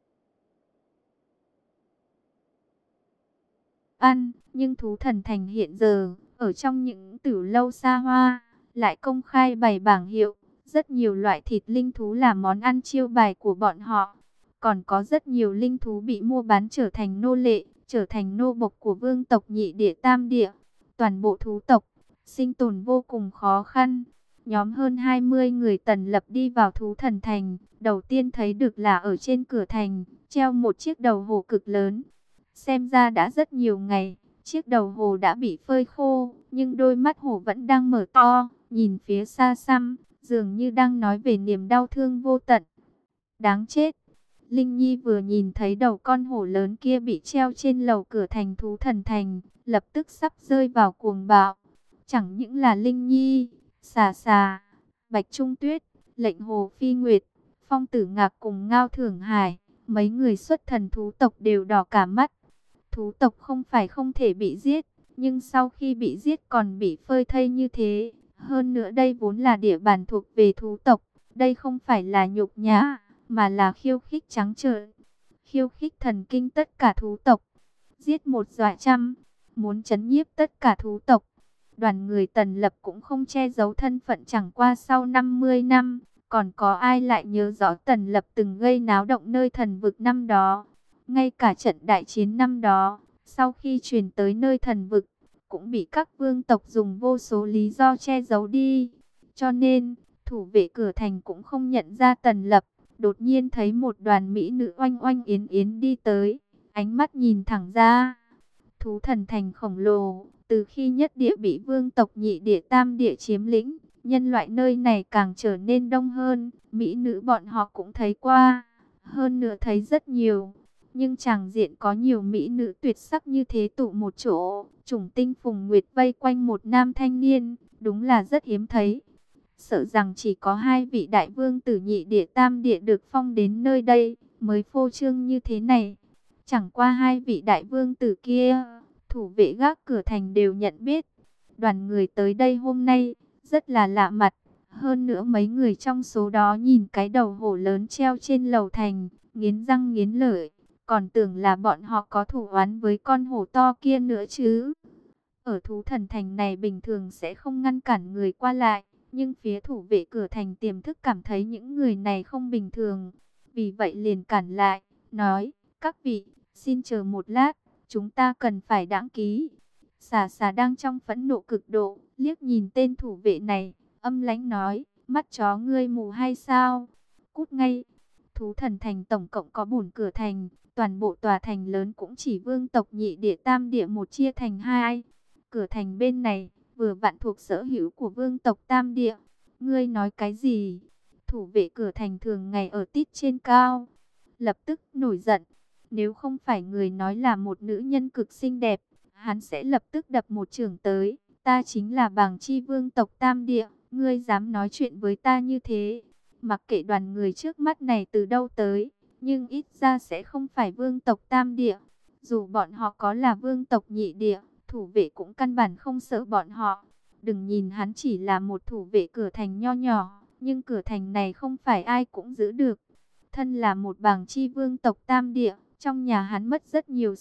ăn, nhưng thú thần thành hiện giờ, ở trong những tử lâu xa hoa, lại công khai bày bảng hiệu, rất nhiều loại thịt linh thú là món ăn chiêu bài của bọn họ. Còn có rất nhiều linh thú bị mua bán trở thành nô lệ, trở thành nô bộc của vương tộc Nhị Địa Tam Địa. Toàn bộ thú tộc, sinh tồn vô cùng khó khăn. Nhóm hơn hai mươi người Tần Lập đi vào thú thần thành, đầu tiên thấy được là ở trên cửa thành, treo một chiếc đầu hổ cực lớn. Xem ra đã rất nhiều ngày, chiếc đầu hổ đã bị phơi khô, nhưng đôi mắt hổ vẫn đang mở to, nhìn phía xa xăm, dường như đang nói về niềm đau thương vô tận. Đáng chết! Linh Nhi vừa nhìn thấy đầu con hổ lớn kia bị treo trên lầu cửa thành thú thần thành, lập tức sắp rơi vào cuồng bạo. Chẳng những là Linh Nhi, Xà Xà, Bạch Trung Tuyết, Lệnh Hồ Phi Nguyệt, Phong Tử Ngạc cùng Ngao Thưởng Hải, mấy người xuất thần thú tộc đều đỏ cả mắt. Thú tộc không phải không thể bị giết, nhưng sau khi bị giết còn bị phơi thây như thế. Hơn nữa đây vốn là địa bàn thuộc về thú tộc, đây không phải là nhục nhã, mà là khiêu khích trắng trợn, khiêu khích thần kinh tất cả thú tộc. Giết một dọa trăm, muốn trấn nhiếp tất cả thú tộc. Đoàn người Tần Lập cũng không che giấu thân phận, chẳng qua sau năm mươi năm, còn có ai lại nhớ rõ Tần Lập từng gây náo động nơi thần vực năm đó. Ngay cả trận đại chiến năm đó, sau khi truyền tới nơi thần vực, cũng bị các vương tộc dùng vô số lý do che giấu đi. Cho nên, thủ vệ cửa thành cũng không nhận ra Tần Lập. Đột nhiên thấy một đoàn mỹ nữ oanh oanh yến yến đi tới, ánh mắt nhìn thẳng ra. Thú thần thành khổng lồ, từ khi nhất địa bị vương tộc Nhị Địa Tam Địa chiếm lĩnh, nhân loại nơi này càng trở nên đông hơn. Mỹ nữ bọn họ cũng thấy qua, hơn nữa thấy rất nhiều. Nhưng chẳng diện có nhiều mỹ nữ tuyệt sắc như thế tụ một chỗ, trùng tinh phùng nguyệt vây quanh một nam thanh niên, đúng là rất hiếm thấy. Sợ rằng chỉ có hai vị đại vương tử Nhị Địa Tam Địa được phong đến nơi đây, mới phô trương như thế này. Chẳng qua hai vị đại vương tử kia, thủ vệ gác cửa thành đều nhận biết. Đoàn người tới đây hôm nay, rất là lạ mặt. Hơn nữa mấy người trong số đó nhìn cái đầu hổ lớn treo trên lầu thành, nghiến răng nghiến lợi. Còn tưởng là bọn họ có thủ oán với con hổ to kia nữa chứ. Ở thú thần thành này bình thường sẽ không ngăn cản người qua lại. Nhưng phía thủ vệ cửa thành tiềm thức cảm thấy những người này không bình thường. Vì vậy liền cản lại, nói, các vị, xin chờ một lát, chúng ta cần phải đãng ký. Xà Xà đang trong phẫn nộ cực độ, liếc nhìn tên thủ vệ này, âm lãnh nói, mắt chó ngươi mù hay sao? Cút ngay! Thú thần thành tổng cộng có bốn cửa thành, toàn bộ tòa thành lớn cũng chỉ vương tộc Nhị Địa Tam Địa một chia thành hai. Cửa thành bên này vừa vặn thuộc sở hữu của vương tộc Tam Địa. Ngươi nói cái gì? Thủ vệ cửa thành thường ngày ở tít trên cao, lập tức nổi giận. Nếu không phải người nói là một nữ nhân cực xinh đẹp, hắn sẽ lập tức đập một chưởng tới. Ta chính là Bàng Chi vương tộc Tam Địa, ngươi dám nói chuyện với ta như thế? Mặc kệ đoàn người trước mắt này từ đâu tới, nhưng ít ra sẽ không phải vương tộc Tam Địa. Dù bọn họ có là vương tộc Nhị Địa, thủ vệ cũng căn bản không sợ bọn họ. Đừng nhìn hắn chỉ là một thủ vệ cửa thành nho nhỏ, nhưng cửa thành này không phải ai cũng giữ được. Thân là một Bàng Chi vương tộc Tam Địa, trong nhà hắn mất rất nhiều sức,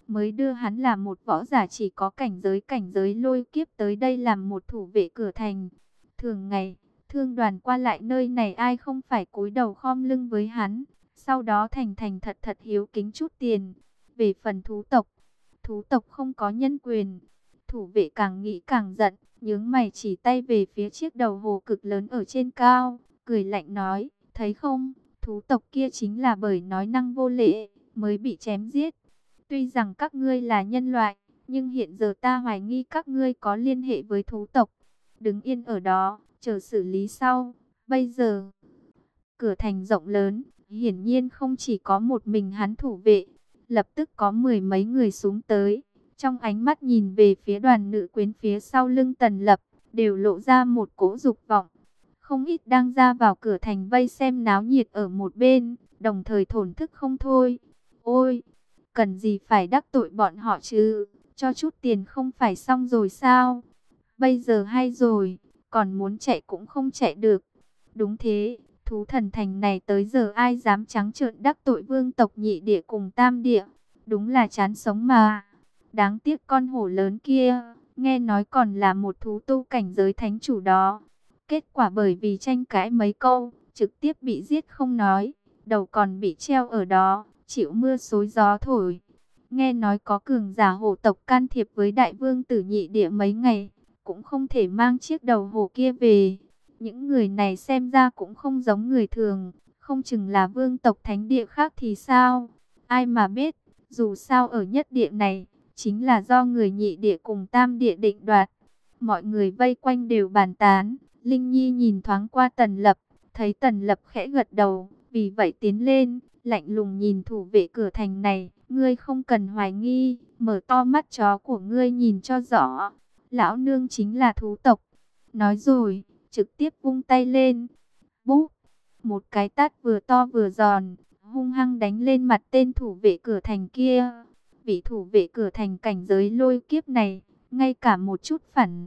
mới đưa hắn là một võ giả chỉ có cảnh giới cảnh giới lôi kiếp tới đây làm một thủ vệ cửa thành. Thường ngày, thương đoàn qua lại nơi này ai không phải cúi đầu khom lưng với hắn, sau đó thành thành thật thật hiếu kính chút tiền. Về phần thú tộc, thú tộc không có nhân quyền. Thủ vệ càng nghĩ càng giận, nhướng mày chỉ tay về phía chiếc đầu hồ cực lớn ở trên cao, cười lạnh nói, thấy không, thú tộc kia chính là bởi nói năng vô lễ, mới bị chém giết. Tuy rằng các ngươi là nhân loại, nhưng hiện giờ ta hoài nghi các ngươi có liên hệ với thú tộc. Đứng yên ở đó, chờ xử lý sau. Bây giờ, cửa thành rộng lớn, hiển nhiên không chỉ có một mình hắn thủ vệ. Lập tức có mười mấy người xuống tới. Trong ánh mắt nhìn về phía đoàn nữ quyến phía sau lưng Tần Lập, đều lộ ra một cỗ dục vọng. Không ít đang ra vào cửa thành vây xem náo nhiệt ở một bên, đồng thời thổn thức không thôi. Ôi, cần gì phải đắc tội bọn họ chứ, cho chút tiền không phải xong rồi sao? Bây giờ hay rồi, còn muốn chạy cũng không chạy được. Đúng thế, thú thần thành này tới giờ ai dám trắng trợn đắc tội vương tộc nhị địa cùng tam địa. Đúng là chán sống mà. Đáng tiếc con hổ lớn kia, nghe nói còn là một thú tu cảnh giới thánh chủ đó. Kết quả bởi vì tranh cãi mấy câu, trực tiếp bị giết không nói, đầu còn bị treo ở đó, chịu mưa xối gió thổi. Nghe nói có cường giả hổ tộc can thiệp với đại vương tử nhị địa mấy ngày, cũng không thể mang chiếc đầu hổ kia về. Những người này xem ra cũng không giống người thường, không chừng là vương tộc thánh địa khác thì sao? Ai mà biết, dù sao ở nhất địa này, chính là do người nhị địa cùng tam địa định đoạt. Mọi người vây quanh đều bàn tán. Linh Nhi nhìn thoáng qua Tần Lập, thấy Tần Lập khẽ gật đầu, vì vậy tiến lên, lạnh lùng nhìn thủ vệ cửa thành này. Ngươi không cần hoài nghi, mở to mắt chó của ngươi nhìn cho rõ. Lão nương chính là thú tộc. Nói rồi, trực tiếp vung tay lên. Búp, một cái tát vừa to vừa giòn, hung hăng đánh lên mặt tên thủ vệ cửa thành kia. Vị thủ vệ cửa thành cảnh giới lôi kiếp này, ngay cả một chút phản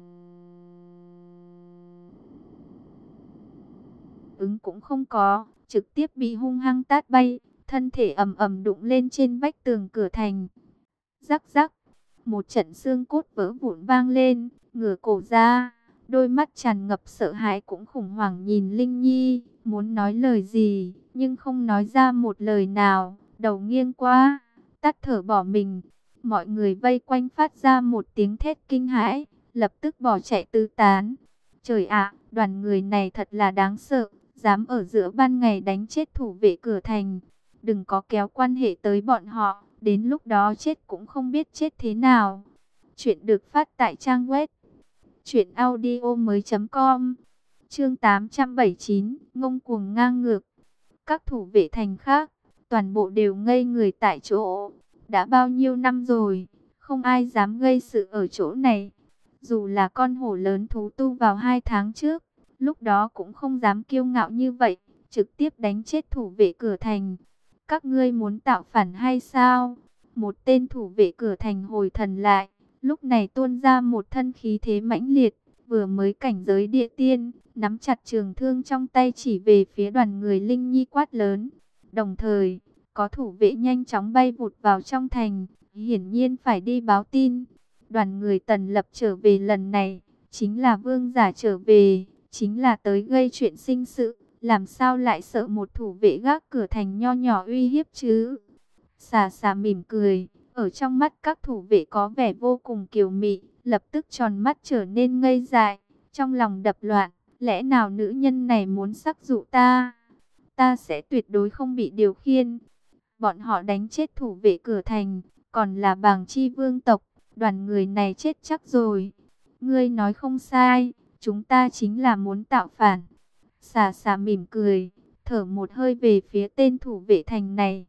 ứng cũng không có, trực tiếp bị hung hăng tát bay, thân thể ầm ầm đụng lên trên vách tường cửa thành. Rắc rắc, một trận xương cốt vỡ vụn vang lên, ngửa cổ ra, đôi mắt tràn ngập sợ hãi cũng khủng hoảng nhìn Linh Nhi, muốn nói lời gì, nhưng không nói ra một lời nào, đầu nghiêng qua, tắt thở bỏ mình. Mọi người vây quanh phát ra một tiếng thét kinh hãi, lập tức bỏ chạy tứ tán. Trời ạ, đoàn người này thật là đáng sợ, dám ở giữa ban ngày đánh chết thủ vệ cửa thành. Đừng có kéo quan hệ tới bọn họ, đến lúc đó chết cũng không biết chết thế nào. Chuyện được phát tại trang web truyện audio mới chấm com. Chương tám trăm bảy mươi chín, ngông cuồng ngang ngược. Các thủ vệ thành khác, toàn bộ đều ngây người tại chỗ. Đã bao nhiêu năm rồi, không ai dám gây sự ở chỗ này. Dù là con hổ lớn thú tu vào hai tháng trước, lúc đó cũng không dám kiêu ngạo như vậy, trực tiếp đánh chết thủ vệ cửa thành. Các ngươi muốn tạo phản hay sao? Một tên thủ vệ cửa thành hồi thần lại, lúc này tuôn ra một thân khí thế mãnh liệt, vừa mới cảnh giới địa tiên, nắm chặt trường thương trong tay chỉ về phía đoàn người Linh Nhi quát lớn. Đồng thời, có thủ vệ nhanh chóng bay vụt vào trong thành, hiển nhiên phải đi báo tin. Đoàn người Tần Lập trở về lần này, chính là vương giả trở về, chính là tới gây chuyện sinh sự, làm sao lại sợ một thủ vệ gác cửa thành nho nhỏ uy hiếp chứ? Xà xà mỉm cười, ở trong mắt các thủ vệ có vẻ vô cùng kiều mị, lập tức tròn mắt trở nên ngây dại, trong lòng đập loạn, lẽ nào nữ nhân này muốn sắc dụ ta? Ta sẽ tuyệt đối không bị điều khiển. Bọn họ đánh chết thủ vệ cửa thành, còn là Bàng Chi vương tộc, đoàn người này chết chắc rồi. Ngươi nói không sai, chúng ta chính là muốn tạo phản. Xà xà mỉm cười, thở một hơi về phía tên thủ vệ thành này.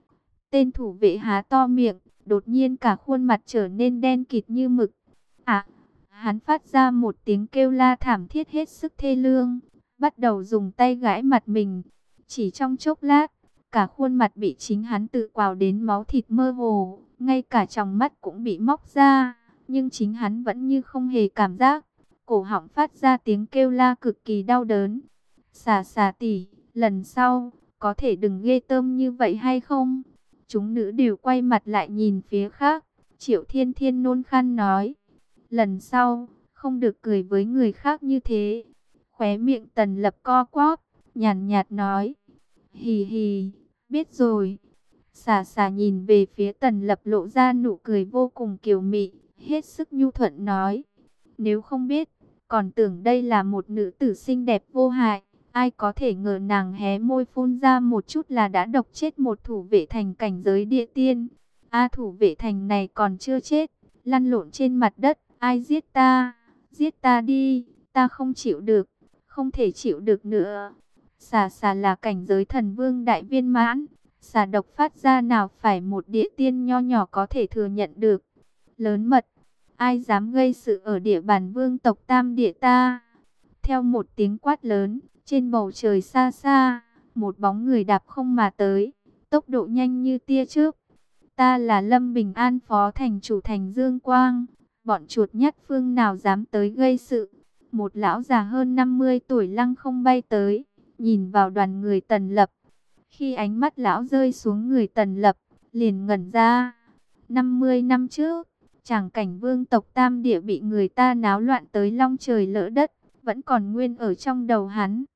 Tên thủ vệ há to miệng, đột nhiên cả khuôn mặt trở nên đen kịt như mực. À, hắn phát ra một tiếng kêu la thảm thiết hết sức thê lương, bắt đầu dùng tay gãi mặt mình. Chỉ trong chốc lát, cả khuôn mặt bị chính hắn tự quào đến máu thịt mơ hồ, ngay cả tròng mắt cũng bị móc ra, nhưng chính hắn vẫn như không hề cảm giác. Cổ họng phát ra tiếng kêu la cực kỳ đau đớn. Xà xà tỷ, lần sau, có thể đừng ghê tởm như vậy hay không? Chúng nữ đều quay mặt lại nhìn phía khác. Triệu Thiên Thiên nôn khan nói, lần sau, không được cười với người khác như thế. Khóe miệng Tần Lập co quắp, nhàn nhạt nói, hì hì, biết rồi. Xà xà nhìn về phía Tần Lập lộ ra nụ cười vô cùng kiều mị, hết sức nhu thuận nói, nếu không biết, còn tưởng đây là một nữ tử xinh đẹp vô hại. Ai có thể ngờ nàng hé môi phun ra một chút là đã độc chết một thủ vệ thành cảnh giới địa tiên. A thủ vệ thành này còn chưa chết, lăn lộn trên mặt đất, ai giết ta? Giết ta đi, ta không chịu được, không thể chịu được nữa. Xà xà là cảnh giới thần vương đại viên mãn, xà độc phát ra nào phải một địa tiên nho nhỏ có thể thừa nhận được. Lớn mật, ai dám gây sự ở địa bàn vương tộc Tam Địa ta? Theo một tiếng quát lớn, trên bầu trời xa xa, một bóng người đạp không mà tới, tốc độ nhanh như tia chớp. Ta là Lâm Bình An, phó thành chủ thành Dương Quang, bọn chuột nhắt phương nào dám tới gây sự. Một lão già hơn năm mươi tuổi lăng không bay tới, nhìn vào đoàn người Tần Lập. Khi ánh mắt lão rơi xuống người Tần Lập, liền ngẩn ra. năm mươi năm trước, tràng cảnh vương tộc Tam Địa bị người ta náo loạn tới long trời lỡ đất, vẫn còn nguyên ở trong đầu hắn.